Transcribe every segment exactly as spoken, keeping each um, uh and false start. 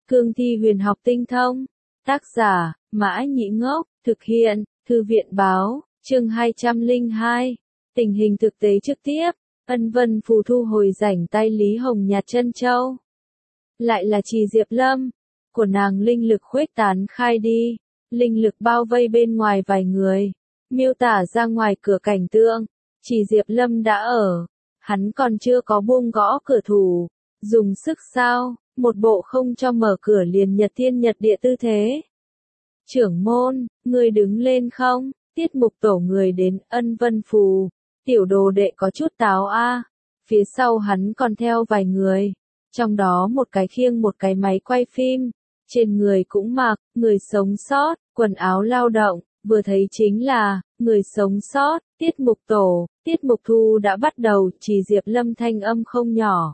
Cương thi huyền học tinh thông. Tác giả, Mã Nhĩ Ngốc, thực hiện, Thư viện Báo, chương hai trăm lẻ hai. Tình hình thực tế trực tiếp, Ân Vân Phù thu hồi rảnh tay Lý Hồng nhặt chân châu. Lại là Trì Diệp Lâm, của nàng linh lực khuếch tán khai đi, linh lực bao vây bên ngoài vài người, miêu tả ra ngoài cửa cảnh tượng, Trì Diệp Lâm đã ở, hắn còn chưa có buông gõ cửa thủ, dùng sức sao, một bộ không cho mở cửa liền nhật thiên nhật địa tư thế. Trưởng môn, người đứng lên không, tiết mục tổ người đến, Ân Vân Phù, tiểu đồ đệ có chút táo a, phía sau hắn còn theo vài người, trong đó một cái khiêng một cái máy quay phim, trên người cũng mặc, người sống sót, quần áo lao động, vừa thấy chính là, người sống sót, tiết mục tổ, tiết mục thu đã bắt đầu, Trì Diệp Lâm thanh âm không nhỏ.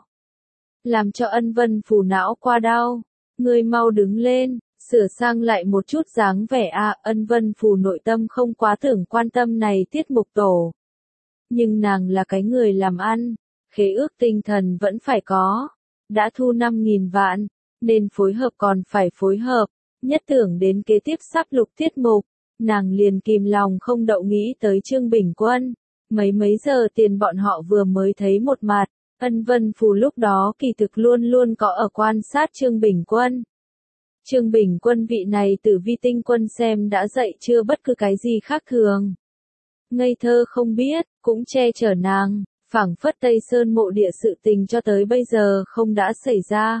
Làm cho Ân Vân Phù não qua đau, người mau đứng lên, sửa sang lại một chút dáng vẻ a, Ân Vân Phù nội tâm không quá tưởng quan tâm này tiết mục tổ. Nhưng nàng là cái người làm ăn, khế ước tinh thần vẫn phải có, đã thu năm nghìn vạn, nên phối hợp còn phải phối hợp, nhất tưởng đến kế tiếp sắp lục tiết mục, nàng liền kìm lòng không đậu nghĩ tới Trương Bình Quân, mấy mấy giờ tiền bọn họ vừa mới thấy một mặt, Ân Vân Phù lúc đó kỳ thực luôn luôn có ở quan sát Trương Bình Quân. Trương Bình Quân vị này Tử Vi Tinh Quân xem đã dậy chưa bất cứ cái gì khác thường. Ngây thơ không biết, cũng che chở nàng, phảng phất Tây Sơn mộ địa sự tình cho tới bây giờ không đã xảy ra.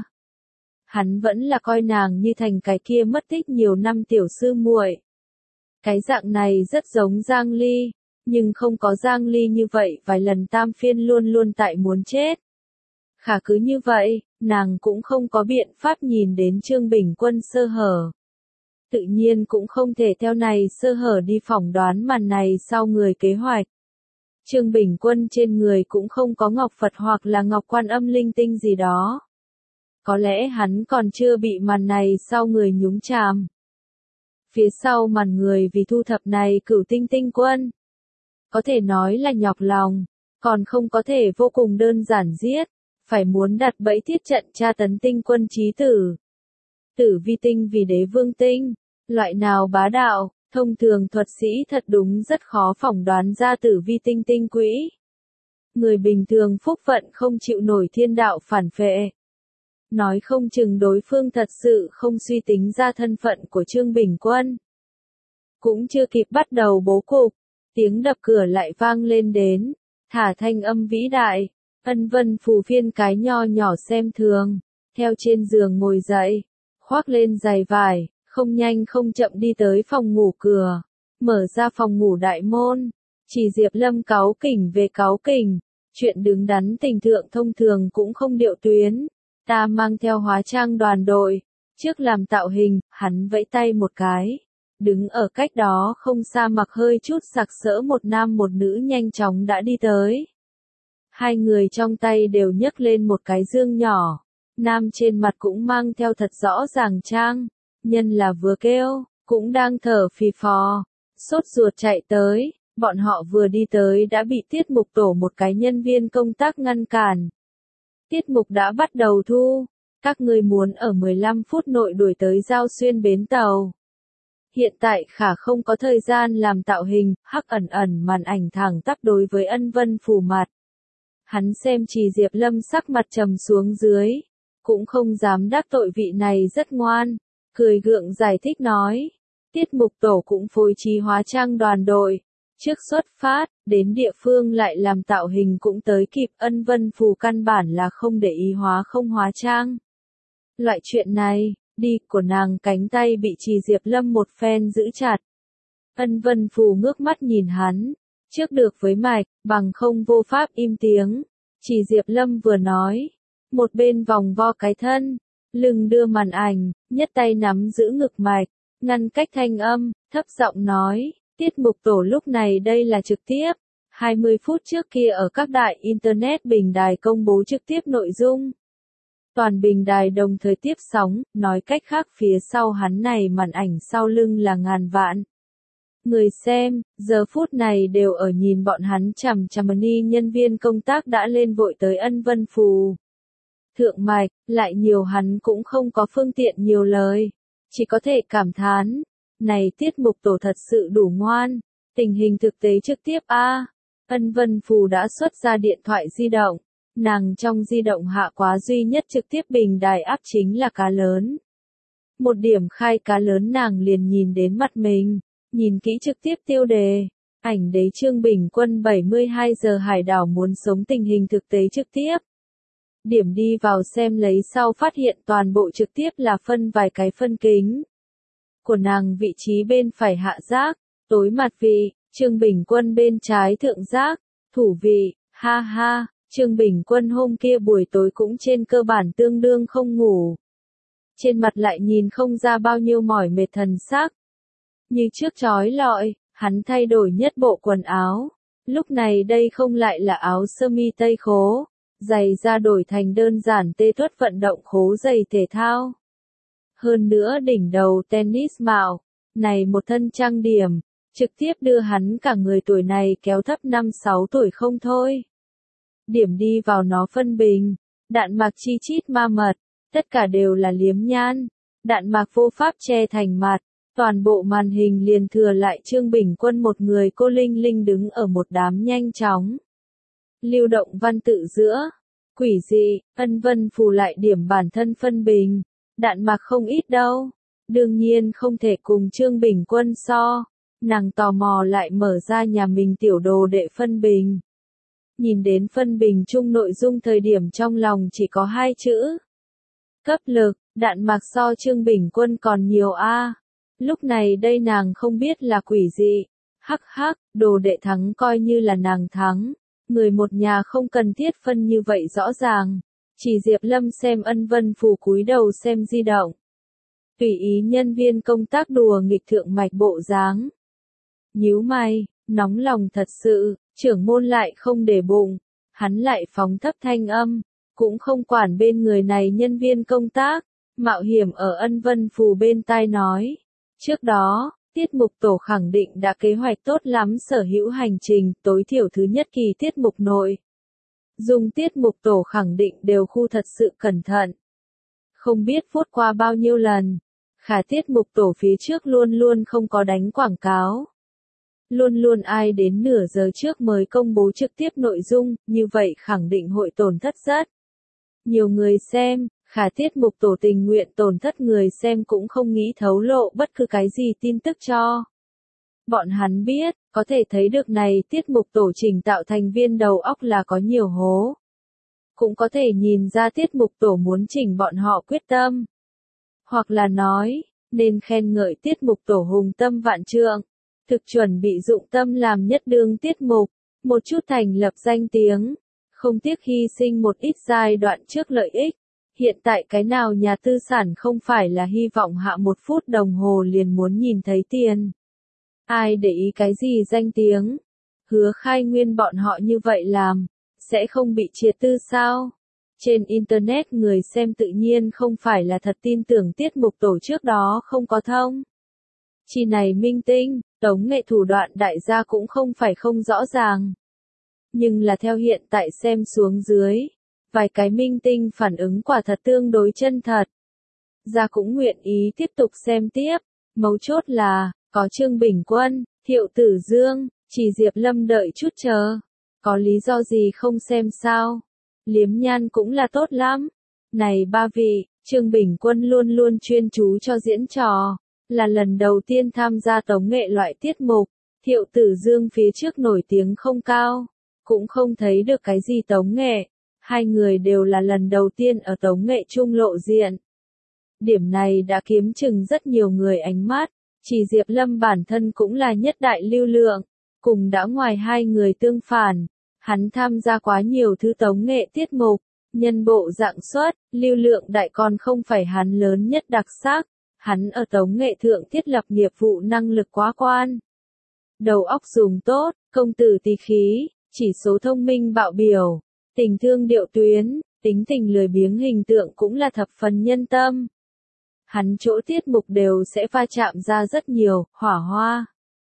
Hắn vẫn là coi nàng như thành cái kia mất tích nhiều năm tiểu sư muội. Cái dạng này rất giống Giang Ly, nhưng không có Giang Ly như vậy vài lần tam phiên luôn luôn tại muốn chết. Khả cứ như vậy, nàng cũng không có biện pháp nhìn đến Trương Bình Quân sơ hở. Tự nhiên cũng không thể theo này sơ hở đi phỏng đoán màn này sau người kế hoạch. Trương Bình Quân trên người cũng không có ngọc Phật hoặc là ngọc Quan Âm linh tinh gì đó. Có lẽ hắn còn chưa bị màn này sau người nhúng chàm. Phía sau màn người vì thu thập này Cửu Tinh Tinh Quân. Có thể nói là nhọc lòng, còn không có thể vô cùng đơn giản giết, phải muốn đặt bẫy thiết trận tra tấn tinh quân chí tử. Tử Vi Tinh vì đế vương tinh, loại nào bá đạo, thông thường thuật sĩ thật đúng rất khó phỏng đoán ra Tử Vi Tinh tinh quỹ. Người bình thường phúc phận không chịu nổi thiên đạo phản phệ. Nói không chừng đối phương thật sự không suy tính ra thân phận của Trương Bình Quân. Cũng chưa kịp bắt đầu bố cục, tiếng đập cửa lại vang lên đến, thả thanh âm vĩ đại, Ân Vân Phù phiên cái nho nhỏ xem thường, theo trên giường ngồi dậy, khoác lên giày vải, không nhanh không chậm đi tới phòng ngủ cửa, mở ra phòng ngủ đại môn, Trì Diệp Lâm cáu kỉnh về cáu kỉnh, chuyện đứng đắn tình thượng thông thường cũng không điệu tuyến, ta mang theo hóa trang đoàn đội, trước làm tạo hình, hắn vẫy tay một cái. Đứng ở cách đó không xa mặc hơi chút sặc sỡ một nam một nữ nhanh chóng đã đi tới. Hai người trong tay đều nhấc lên một cái dương nhỏ. Nam trên mặt cũng mang theo thật rõ ràng trang. Nhân là vừa kêu, cũng đang thở phì phò. Sốt ruột chạy tới, bọn họ vừa đi tới đã bị tiết mục tổ một cái nhân viên công tác ngăn cản. Tiết mục đã bắt đầu thu. Các ngươi muốn ở mười lăm phút nội đuổi tới Giao Xuyên bến tàu. Hiện tại khả không có thời gian làm tạo hình, hắc ẩn ẩn màn ảnh thẳng tắp đối với Ân Vân Phù mặt. Hắn xem Trì Diệp Lâm sắc mặt trầm xuống dưới, cũng không dám đắc tội vị này rất ngoan, cười gượng giải thích nói. Tiết mục tổ cũng phối trí hóa trang đoàn đội, trước xuất phát, đến địa phương lại làm tạo hình cũng tới kịp. Ân Vân Phù căn bản là không để ý hóa không hóa trang. Loại chuyện này, đi của nàng cánh tay bị Trì Diệp Lâm một phen giữ chặt. Ân Vân Phù ngước mắt nhìn hắn, trước được với mạch, bằng không vô pháp im tiếng. Trì Diệp Lâm vừa nói, một bên vòng vo cái thân, lưng đưa màn ảnh, nhất tay nắm giữ ngực mạch, ngăn cách thanh âm, thấp giọng nói, tiết mục tổ lúc này đây là trực tiếp. hai mươi phút trước kia ở các đại Internet bình đài công bố trực tiếp nội dung. Toàn bình đài đồng thời tiếp sóng, nói cách khác phía sau hắn này màn ảnh sau lưng là ngàn vạn. Người xem, giờ phút này đều ở nhìn bọn hắn chằm chằm ni nhân viên công tác đã lên vội tới Ân Vân Phù. thượng mạch, lại nhiều hắn cũng không có phương tiện nhiều lời. Chỉ có thể cảm thán, này tiết mục tổ thật sự đủ ngoan, tình hình thực tế trực tiếp a. Ân Vân Phù đã xuất ra điện thoại di động, nàng trong di động hạ quá duy nhất trực tiếp bình đài áp chính là cá lớn. Một điểm khai cá lớn nàng liền nhìn đến mặt mình, nhìn kỹ trực tiếp tiêu đề, ảnh đế Trương Bình Quân bảy mươi hai giờ hải đảo muốn sống tình hình thực tế trực tiếp. Điểm đi vào xem lấy sau phát hiện toàn bộ trực tiếp là phân vài cái phân kính. Của nàng vị trí bên phải hạ giác, tối mặt vị, Trương Bình Quân bên trái thượng giác, thủ vị, ha ha, Trương Bình Quân hôm kia buổi tối cũng trên cơ bản tương đương không ngủ. Trên mặt lại nhìn không ra bao nhiêu mỏi mệt thần sắc. Như trước chói lọi, hắn thay đổi nhất bộ quần áo. Lúc này đây không lại là áo sơ mi tây khố, giày ra đổi thành đơn giản tê tuất vận động khố giày thể thao. Hơn nữa đỉnh đầu tennis mạo, này một thân trang điểm, trực tiếp đưa hắn cả người tuổi này kéo thấp năm sáu tuổi không thôi. Điểm đi vào nó phân bình, đạn mạc chi chít ma mật, tất cả đều là liếm nhan, đạn mạc vô pháp che thành mặt, toàn bộ màn hình liền thừa lại Trương Bình Quân một người cô linh linh đứng ở một đám nhanh chóng. Lưu động văn tự giữa, quỷ dị, Ân Vân Phù lại điểm bản thân phân bình, đạn mạc không ít đâu, đương nhiên không thể cùng Trương Bình Quân so, nàng tò mò lại mở ra nhà mình tiểu đồ đệ phân bình. Nhìn đến phân bình chung nội dung thời điểm trong lòng chỉ có hai chữ. Cấp lực, đạn mạc so Trương Bình Quân còn nhiều a. Lúc này đây nàng không biết là quỷ gì. Hắc hắc, đồ đệ thắng coi như là nàng thắng. Người một nhà không cần thiết phân như vậy rõ ràng. Chỉ Diệp Lâm xem Ân Vân Phù cúi đầu xem di động. Tùy ý nhân viên công tác đùa nghịch thượng mạch bộ dáng. Nhíu mày, nóng lòng thật sự, trưởng môn lại không để bụng. Hắn lại phóng thấp thanh âm, cũng không quản bên người này nhân viên công tác, mạo hiểm ở Ân Vân Phù bên tai nói. Trước đó, tiết mục tổ khẳng định đã kế hoạch tốt lắm sở hữu hành trình, tối thiểu thứ nhất kỳ tiết mục nội. Dùng tiết mục tổ khẳng định đều khu thật sự cẩn thận. Không biết phút qua bao nhiêu lần, khả tiết mục tổ phía trước luôn luôn không có đánh quảng cáo. Luôn luôn ai đến nửa giờ trước mới công bố trực tiếp nội dung, như vậy khẳng định hội tổn thất rất nhiều người xem, khả tiết mục tổ tình nguyện tổn thất người xem cũng không nghĩ thấu lộ bất cứ cái gì tin tức cho. Bọn hắn biết, có thể thấy được này tiết mục tổ trình tạo thành viên đầu óc là có nhiều hố. Cũng có thể nhìn ra tiết mục tổ muốn chỉnh bọn họ quyết tâm. Hoặc là nói, nên khen ngợi tiết mục tổ hùng tâm vạn trượng. Thực chuẩn bị dụng tâm làm nhất đương tiết mục, một chút thành lập danh tiếng, không tiếc hy sinh một ít giai đoạn trước lợi ích. Hiện tại cái nào nhà tư sản không phải là hy vọng hạ một phút đồng hồ liền muốn nhìn thấy tiền. Ai để ý cái gì danh tiếng? Hứa Khai Nguyên bọn họ như vậy làm, sẽ không bị triệt tư sao? Trên Internet người xem tự nhiên không phải là thật tin tưởng tiết mục tổ trước đó không có thông. Chỉ này minh tinh, tống nghệ thủ đoạn đại gia cũng không phải không rõ ràng. Nhưng là theo hiện tại xem xuống dưới, vài cái minh tinh phản ứng quả thật tương đối chân thật. Gia cũng nguyện ý tiếp tục xem tiếp, mấu chốt là, có Trương Bình Quân, Thiệu Tử Dương, chỉ Diệp Lâm đợi chút chờ. Có lý do gì không xem sao? Liếm nhan cũng là tốt lắm. Này ba vị, Trương Bình Quân luôn luôn chuyên chú cho diễn trò. Là lần đầu tiên tham gia tống nghệ loại tiết mục, Thiệu Tử Dương phía trước nổi tiếng không cao, cũng không thấy được cái gì tống nghệ, hai người đều là lần đầu tiên ở tống nghệ chung lộ diện. Điểm này đã kiếm chừng rất nhiều người ánh mắt, chỉ Diệp Lâm bản thân cũng là nhất đại lưu lượng, cùng đã ngoài hai người tương phản, hắn tham gia quá nhiều thứ tống nghệ tiết mục, nhân bộ dạng xuất, lưu lượng đại còn không phải hắn lớn nhất đặc sắc. Hắn ở tống nghệ thượng thiết lập nghiệp vụ năng lực quá quan. Đầu óc dùng tốt, công tử tỳ khí, chỉ số thông minh bạo biểu, tình thương điệu tuyến, tính tình lười biếng hình tượng cũng là thập phần nhân tâm. Hắn chỗ tiết mục đều sẽ va chạm ra rất nhiều, hỏa hoa.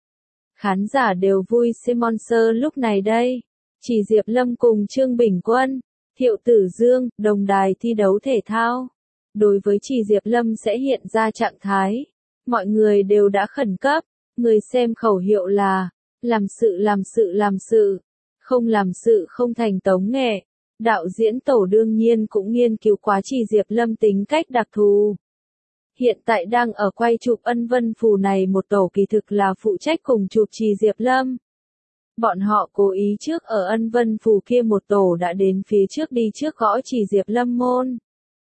Khán giả đều vui xem monster lúc này đây. Chỉ Diệp Lâm cùng Trương Bình Quân, Thiệu Tử Dương, đồng đài thi đấu thể thao. Đối với Trì Diệp Lâm sẽ hiện ra trạng thái. Mọi người đều đã khẩn cấp, người xem khẩu hiệu là, làm sự làm sự làm sự, không làm sự không thành tống nghệ. Đạo diễn tổ đương nhiên cũng nghiên cứu quá Trì Diệp Lâm tính cách đặc thù. Hiện tại đang ở quay chụp Ân Vân Phù này một tổ kỳ thực là phụ trách cùng chụp Trì Diệp Lâm. Bọn họ cố ý trước ở Ân Vân Phù kia một tổ đã đến phía trước đi trước gõ Trì Diệp Lâm môn.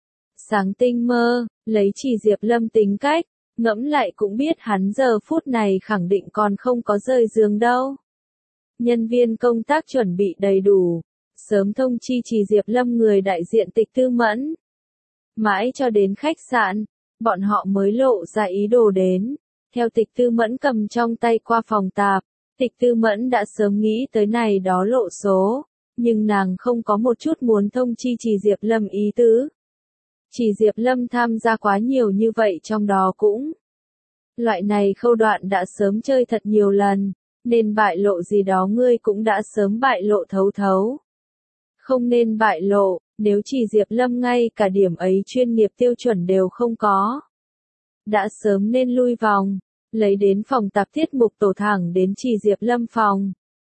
Sáng tinh mơ, lấy Trì Diệp Lâm tính cách, ngẫm lại cũng biết hắn giờ phút này khẳng định còn không có rời giường đâu. Nhân viên công tác chuẩn bị đầy đủ, sớm thông chi Trì Diệp Lâm người đại diện Tịch Tư Mẫn. Mãi cho đến khách sạn, bọn họ mới lộ ra ý đồ đến. Theo Tịch Tư Mẫn cầm trong tay qua phòng tạp, Tịch Tư Mẫn đã sớm nghĩ tới này đó lộ số, nhưng nàng không có một chút muốn thông chi Trì Diệp Lâm ý tứ. Trì Diệp Lâm tham gia quá nhiều như vậy trong đó cũng. Loại này khâu đoạn đã sớm chơi thật nhiều lần, nên bại lộ gì đó ngươi cũng đã sớm bại lộ thấu thấu. Không nên bại lộ, nếu Trì Diệp Lâm ngay cả điểm ấy chuyên nghiệp tiêu chuẩn đều không có. Đã sớm nên lui vòng, lấy đến phòng tạp tiết mục tổ thẳng đến Trì Diệp Lâm phòng.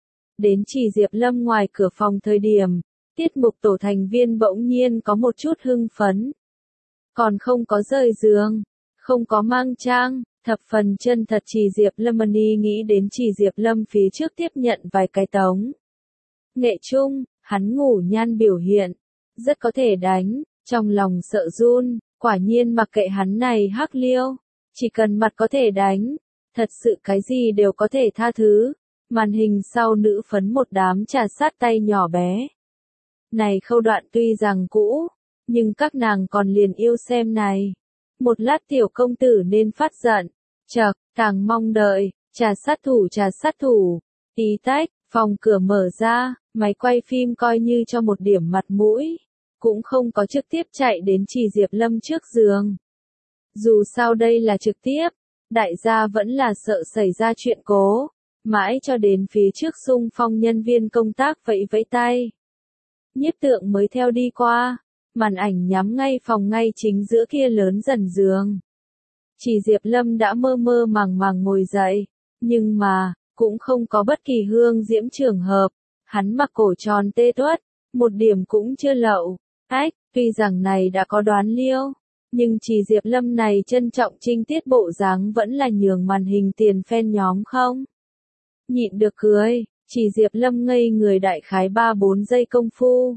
Đến Trì Diệp Lâm ngoài cửa phòng thời điểm, tiết mục tổ thành viên bỗng nhiên có một chút hưng phấn. Còn không có rời giường, không có mang trang, thập phần chân thật Trì Diệp Lâm Mani nghĩ đến Trì Diệp Lâm phía trước tiếp nhận vài cái tống. Nghệ chung, hắn ngủ nhan biểu hiện, rất có thể đánh, trong lòng sợ run, quả nhiên mặc kệ hắn này hắc liêu, chỉ cần mặt có thể đánh, thật sự cái gì đều có thể tha thứ. Màn hình sau nữ phấn một đám trà sát tay nhỏ bé. Này khâu đoạn tuy rằng cũ, nhưng các nàng còn liền yêu xem này. Một lát tiểu công tử nên phát giận, chậc, càng mong đợi, trà sát thủ trà sát thủ, tí tách, phòng cửa mở ra, máy quay phim coi như cho một điểm mặt mũi, cũng không có trực tiếp chạy đến Trì Diệp Lâm trước giường. Dù sao đây là trực tiếp, đại gia vẫn là sợ xảy ra chuyện cố, mãi cho đến phía trước xung phong nhân viên công tác vẫy vẫy tay. Nhiếp Tượng mới theo đi qua. Màn ảnh nhắm ngay phòng ngay chính giữa kia lớn dần giường. Trì Diệp Lâm đã mơ mơ màng màng ngồi dậy, nhưng mà, cũng không có bất kỳ hương diễm trường hợp. Hắn mặc cổ tròn tê tuất, một điểm cũng chưa lậu. Ách, tuy rằng này đã có đoán liêu, nhưng Trì Diệp Lâm này trân trọng trinh tiết bộ dáng vẫn là nhường màn hình tiền fan nhóm không. Nhịn được cười, Trì Diệp Lâm ngây người đại khái ba bốn giây công phu.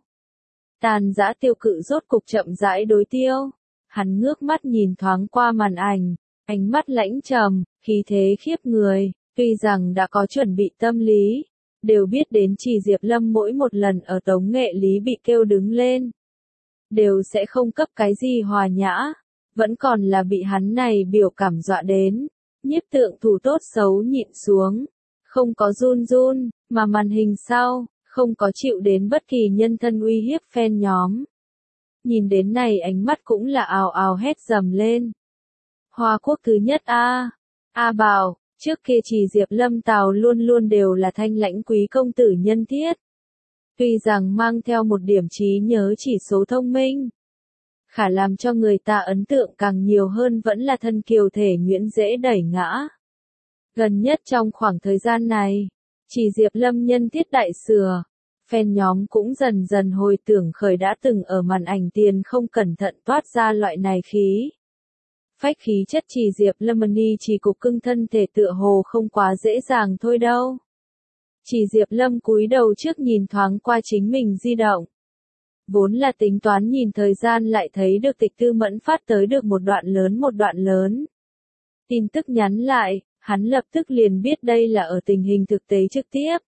Tàn dã tiêu cự rốt cục chậm rãi đối tiêu. Hắn ngước mắt nhìn thoáng qua màn ảnh, ánh mắt lãnh trầm, khí thế khiếp người, tuy rằng đã có chuẩn bị tâm lý, đều biết đến Trì Diệp Lâm mỗi một lần ở tống nghệ lý bị kêu đứng lên, đều sẽ không cấp cái gì hòa nhã, vẫn còn là bị hắn này biểu cảm dọa đến. Nhiếp Tượng thủ tốt xấu nhịn xuống, không có run run, mà màn hình sau, không có chịu đến bất kỳ nhân thân uy hiếp fan nhóm. Nhìn đến này ánh mắt cũng là ào ào hét dầm lên. Hoa Quốc thứ nhất a, A Bảo, trước kia Trì Diệp Lâm Tào luôn luôn đều là thanh lãnh quý công tử nhân thiết. Tuy rằng mang theo một điểm trí nhớ chỉ số thông minh, khả làm cho người ta ấn tượng càng nhiều hơn vẫn là thân kiều thể nhuyễn dễ đẩy ngã. Gần nhất trong khoảng thời gian này, Trì Diệp Lâm nhân thiết đại sửa, fan nhóm cũng dần dần hồi tưởng khởi đã từng ở màn ảnh tiền không cẩn thận toát ra loại này khí. Phách khí chất Trì Diệp Lâm Mani chỉ cục cưng thân thể tựa hồ không quá dễ dàng thôi đâu. Trì Diệp Lâm cúi đầu trước nhìn thoáng qua chính mình di động. Vốn là tính toán nhìn thời gian lại thấy được Tịch Tư Mẫn phát tới được một đoạn lớn một đoạn lớn. Tin tức nhắn lại, hắn lập tức liền biết đây là ở tình hình thực tế trực tiếp.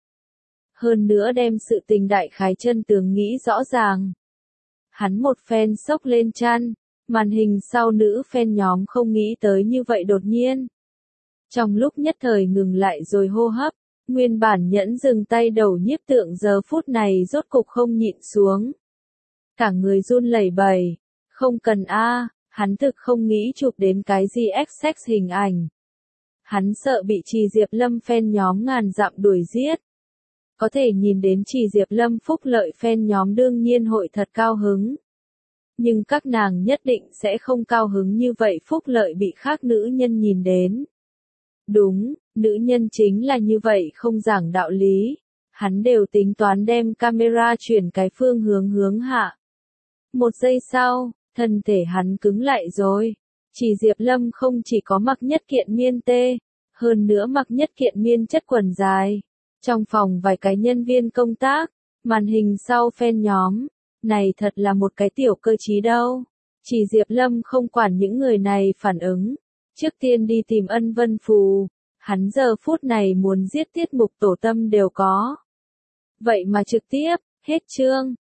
Hơn nữa đem sự tình đại khái chân tướng nghĩ rõ ràng. Hắn một phen sốc lên chăn, màn hình sau nữ fan nhóm không nghĩ tới như vậy đột nhiên. Trong lúc nhất thời ngừng lại rồi hô hấp, nguyên bản nhẫn dừng tay đầu Nhiếp Tượng giờ phút này rốt cục không nhịn xuống. Cả người run lẩy bẩy, không cần a, hắn thực không nghĩ chụp đến cái gì X X hình ảnh. Hắn sợ bị Trì Diệp Lâm fan nhóm ngàn dặm đuổi giết. Có thể nhìn đến chỉ Diệp Lâm phúc lợi fan nhóm đương nhiên hội thật cao hứng. Nhưng các nàng nhất định sẽ không cao hứng như vậy phúc lợi bị khác nữ nhân nhìn đến. Đúng, nữ nhân chính là như vậy không giảng đạo lý. Hắn đều tính toán đem camera chuyển cái phương hướng hướng hạ. Một giây sau, thân thể hắn cứng lại rồi. Chỉ Diệp Lâm không chỉ có mặc nhất kiện miên tê, hơn nữa mặc nhất kiện miên chất quần dài. Trong phòng vài cái nhân viên công tác, màn hình sau fan nhóm, này thật là một cái tiểu cơ trí đâu. Chỉ Diệp Lâm không quản những người này phản ứng, trước tiên đi tìm Ân Vân Phù, hắn giờ phút này muốn giết tiết mục tổ tâm đều có. Vậy mà trực tiếp, hết chương.